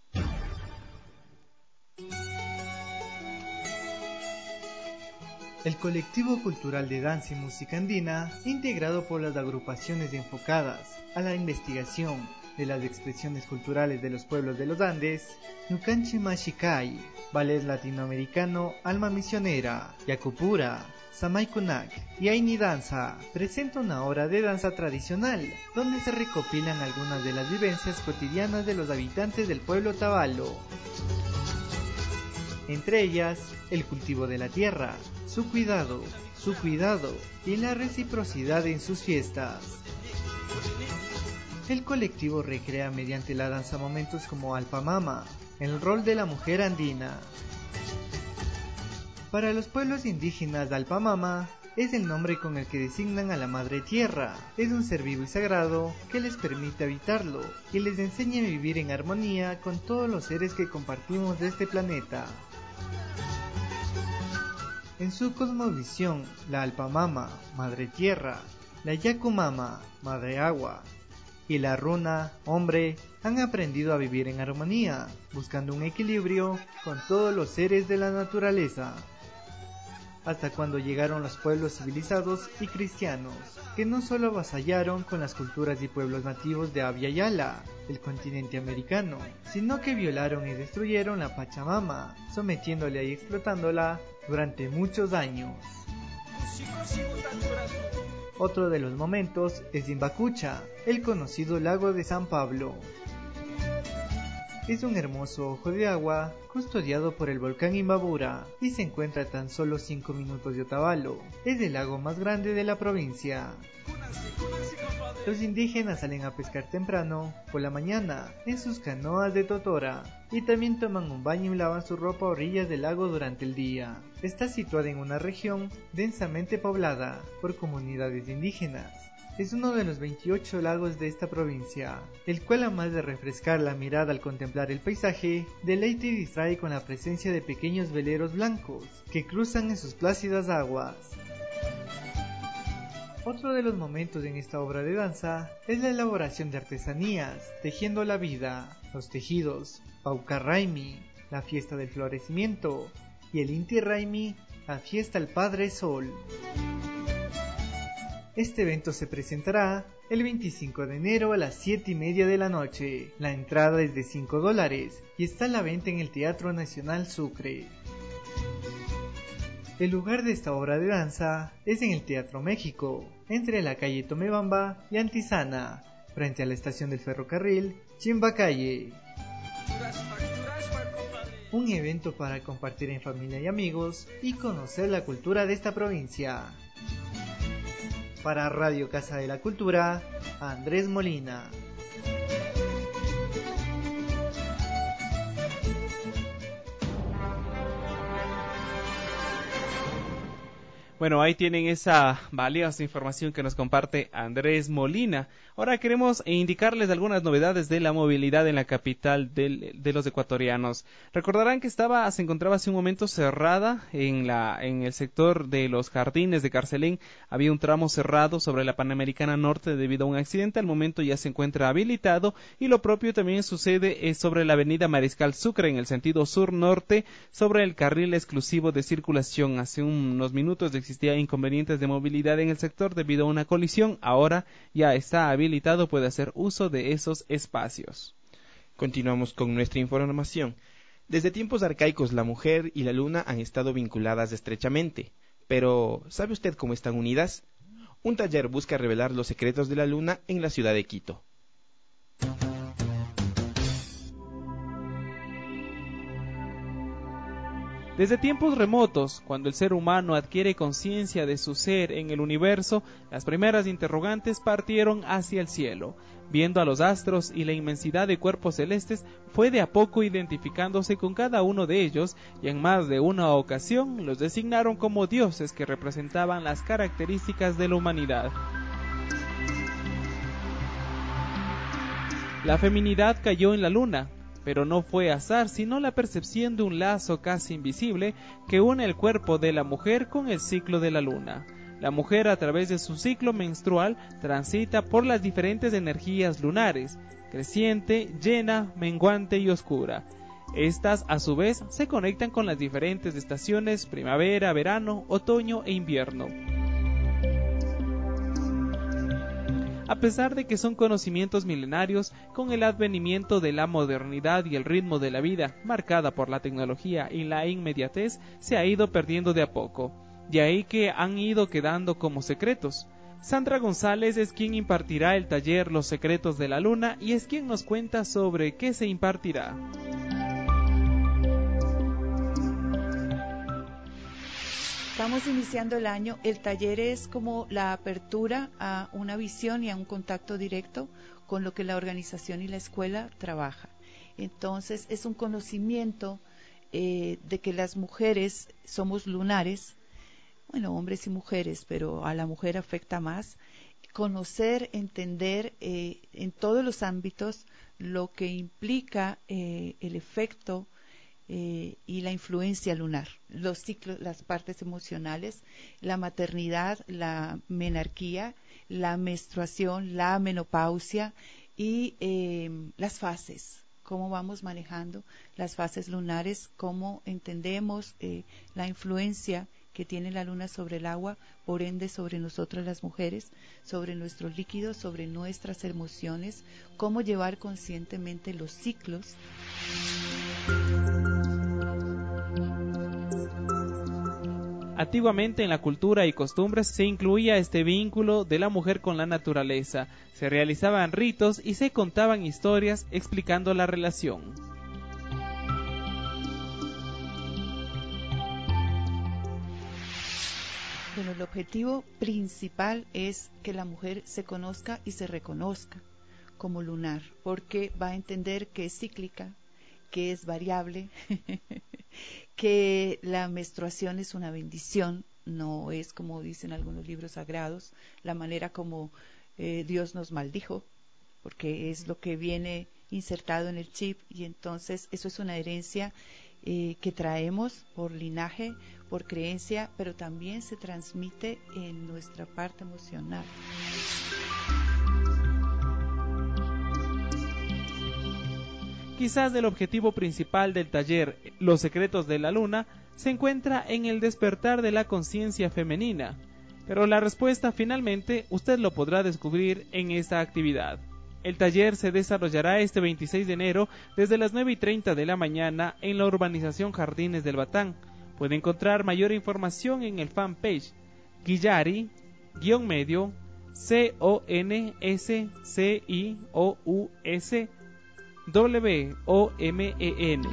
El colectivo cultural de danza y música andina, integrado por las agrupaciones enfocadas a la investigación de las expresiones culturales de los pueblos de los Andes, Nucanchi Mashikai, Ballet Latinoamericano Alma Misionera, Yakupura, Samaikunak y Aini Danza, presenta una obra de danza tradicional, donde se recopilan algunas de las vivencias cotidianas de los habitantes del pueblo Otavalo. Entre ellas, el cultivo de la tierra, su cuidado, su cuidado y la reciprocidad en sus fiestas. El colectivo recrea mediante la danza momentos como Alpamama, el rol de la mujer andina. Para los pueblos indígenas de Alpamama, es el nombre con el que designan a la Madre Tierra. Es un ser vivo y sagrado que les permite habitarlo y les enseña a vivir en armonía con todos los seres que compartimos de este planeta. En su cosmovisión, la Alpamama, Madre Tierra, la Yakumama, Madre Agua, y la Runa, Hombre, han aprendido a vivir en armonía, buscando un equilibrio con todos los seres de la naturaleza. Hasta cuando llegaron los pueblos civilizados y cristianos, que no solo avasallaron con las culturas y pueblos nativos de Abya Yala, el continente americano, sino que violaron y destruyeron la Pachamama, sometiéndola y explotándola durante muchos años. Otro de los momentos es Imbacucha, el conocido lago de San Pablo. Es un hermoso ojo de agua custodiado por el volcán Imbabura y se encuentra a tan solo cinco minutos de Otavalo. Es el lago más grande de la provincia. Los indígenas salen a pescar temprano por la mañana en sus canoas de totora y también toman un baño y lavan su ropa a orillas del lago durante el día. Está situada en una región densamente poblada por comunidades indígenas. Es uno de los veintiocho lagos de esta provincia, el cual, además de refrescar la mirada al contemplar el paisaje, deleita y distrae con la presencia de pequeños veleros blancos que cruzan en sus plácidas aguas. Otro de los momentos en esta obra de danza es la elaboración de artesanías, tejiendo la vida, los tejidos, Pauca Raimi, la fiesta del florecimiento, y el Inti Raimi, la fiesta al Padre Sol. Este evento se presentará el veinticinco de enero a las siete y media de la noche. La entrada es de cinco dólares y está a la venta en el Teatro Nacional Sucre. El lugar de esta obra de danza es en el Teatro México, entre la calle Tomebamba y Antizana, frente a la estación del ferrocarril Chimbacalle. Un evento para compartir en familia y amigos y conocer la cultura de esta provincia. Para Radio Casa de la Cultura, Andrés Molina. Bueno, ahí tienen esa valiosa información que nos comparte Andrés Molina. Ahora queremos indicarles algunas novedades de la movilidad en la capital del, de los ecuatorianos. Recordarán que estaba, se encontraba hace un momento cerrada en la, en el sector de los Jardines de Carcelén. Había un tramo cerrado sobre la Panamericana Norte debido a un accidente. Al momento ya se encuentra habilitado y lo propio también sucede eh, sobre la avenida Mariscal Sucre en el sentido sur-norte sobre el carril exclusivo de circulación. Hace unos minutos de existía inconvenientes de movilidad en el sector debido a una colisión, ahora ya está habilitado, puede hacer uso de esos espacios. Continuamos con nuestra información. Desde tiempos arcaicos la mujer y la luna han estado vinculadas estrechamente, pero ¿sabe usted cómo están unidas? Un taller busca revelar los secretos de la luna en la ciudad de Quito. Desde tiempos remotos, cuando el ser humano adquiere conciencia de su ser en el universo, las primeras interrogantes partieron hacia el cielo. Viendo a los astros y la inmensidad de cuerpos celestes, fue de a poco identificándose con cada uno de ellos y en más de una ocasión los designaron como dioses que representaban las características de la humanidad. La feminidad cayó en la luna, pero no fue azar, sino la percepción de un lazo casi invisible que une el cuerpo de la mujer con el ciclo de la luna. La mujer, a través de su ciclo menstrual, transita por las diferentes energías lunares, creciente, llena, menguante y oscura. Estas, a su vez, se conectan con las diferentes estaciones primavera, verano, otoño e invierno. A pesar de que son conocimientos milenarios, con el advenimiento de la modernidad y el ritmo de la vida, marcada por la tecnología y la inmediatez, se ha ido perdiendo de a poco. De ahí que han ido quedando como secretos. Sandra González es quien impartirá el taller Los Secretos de la Luna y es quien nos cuenta sobre qué se impartirá. Estamos iniciando el año. El taller es como la apertura a una visión y a un contacto directo con lo que la organización y la escuela trabaja. Entonces es un conocimiento eh, de que las mujeres somos lunares, bueno, hombres y mujeres, pero a la mujer afecta más, conocer, entender eh, en todos los ámbitos lo que implica eh, el efecto eh, y la influencia lunar, los ciclos, las partes emocionales, la maternidad, la menarquía, la menstruación, la menopausia y eh, las fases, cómo vamos manejando las fases lunares, cómo entendemos eh, la influencia que tiene la luna sobre el agua, por ende sobre nosotras las mujeres, sobre nuestros líquidos, sobre nuestras emociones, cómo llevar conscientemente los ciclos. Antiguamente en la cultura y costumbres se incluía este vínculo de la mujer con la naturaleza, se realizaban ritos y se contaban historias explicando la relación. Bueno, el objetivo principal es que la mujer se conozca y se reconozca como lunar, porque va a entender que es cíclica, que es variable, que la menstruación es una bendición, no es como dicen algunos libros sagrados, la manera como eh, Dios nos maldijo, porque es lo que viene insertado en el chip, y entonces eso es una herencia eh, que traemos por linaje, por creencia, pero también se transmite en nuestra parte emocional. Quizás el objetivo principal del taller Los secretos de la luna se encuentra en el despertar de la conciencia femenina, pero la respuesta finalmente usted lo podrá descubrir en esta actividad. El taller se desarrollará este veintiséis de enero desde las nueve y treinta de la mañana en la urbanización Jardines del Batán. Puede encontrar mayor información en el fanpage Guillari, guión medio, C O N S C I O U S W O M E N.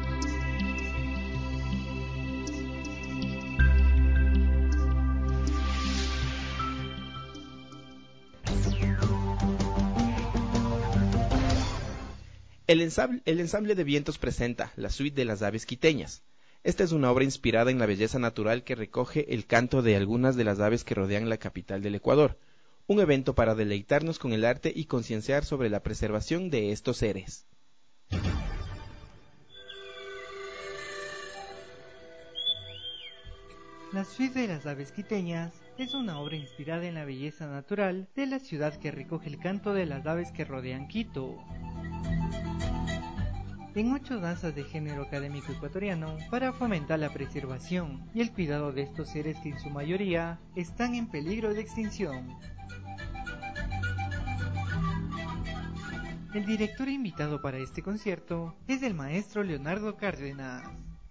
El ensamble, el ensamble de vientos presenta la suite de las aves quiteñas. Esta es una obra inspirada en la belleza natural que recoge el canto de algunas de las aves que rodean la capital del Ecuador. Un evento para deleitarnos con el arte y concienciar sobre la preservación de estos seres. La suite de las aves quiteñas es una obra inspirada en la belleza natural de la ciudad que recoge el canto de las aves que rodean Quito. En ocho danzas de género académico ecuatoriano para fomentar la preservación y el cuidado de estos seres que en su mayoría están en peligro de extinción. El director invitado para este concierto es el maestro Leonardo Cárdenas.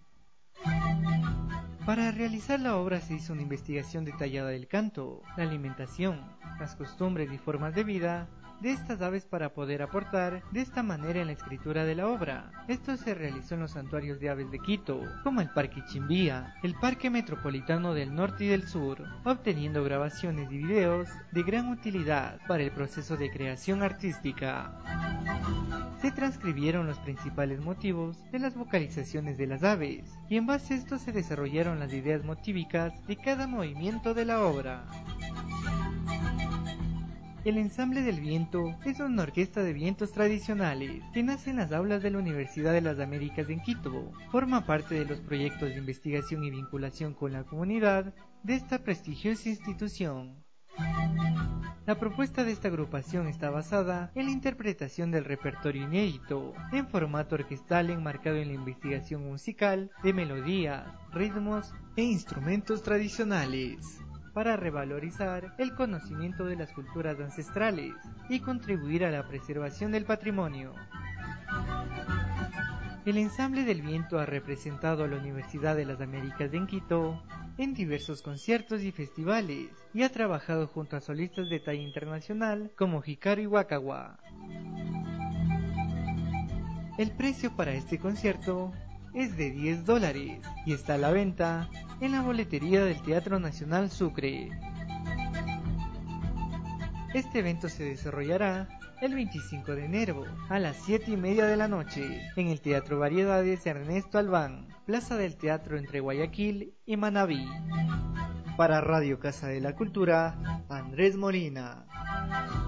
Para realizar la obra se hizo una investigación detallada del canto, la alimentación, las costumbres y formas de vida de estas aves para poder aportar de esta manera en la escritura de la obra. Esto se realizó en los santuarios de aves de Quito, como el Parque Chimbía, el Parque Metropolitano del Norte y del Sur, obteniendo grabaciones y videos de gran utilidad para el proceso de creación artística. Se transcribieron los principales motivos de las vocalizaciones de las aves, y en base a esto se desarrollaron las ideas motívicas de cada movimiento de la obra. El Ensamble del Viento es una orquesta de vientos tradicionales que nace en las aulas de la Universidad de las Américas en Quito. Forma parte de los proyectos de investigación y vinculación con la comunidad de esta prestigiosa institución. La propuesta de esta agrupación está basada en la interpretación del repertorio inédito, en formato orquestal enmarcado en la investigación musical de melodías, ritmos e instrumentos tradicionales, para revalorizar el conocimiento de las culturas ancestrales y contribuir a la preservación del patrimonio. El Ensamble del Viento ha representado a la Universidad de las Américas en Quito en diversos conciertos y festivales y ha trabajado junto a solistas de talla internacional como Hikaru Iwakawa. El precio para este concierto es de diez dólares y está a la venta en la boletería del Teatro Nacional Sucre. Este evento se desarrollará el veinticinco de enero a las siete y media de la noche en el Teatro Variedades Ernesto Albán, Plaza del Teatro entre Guayaquil y Manabí. Para Radio Casa de la Cultura, Andrés Molina.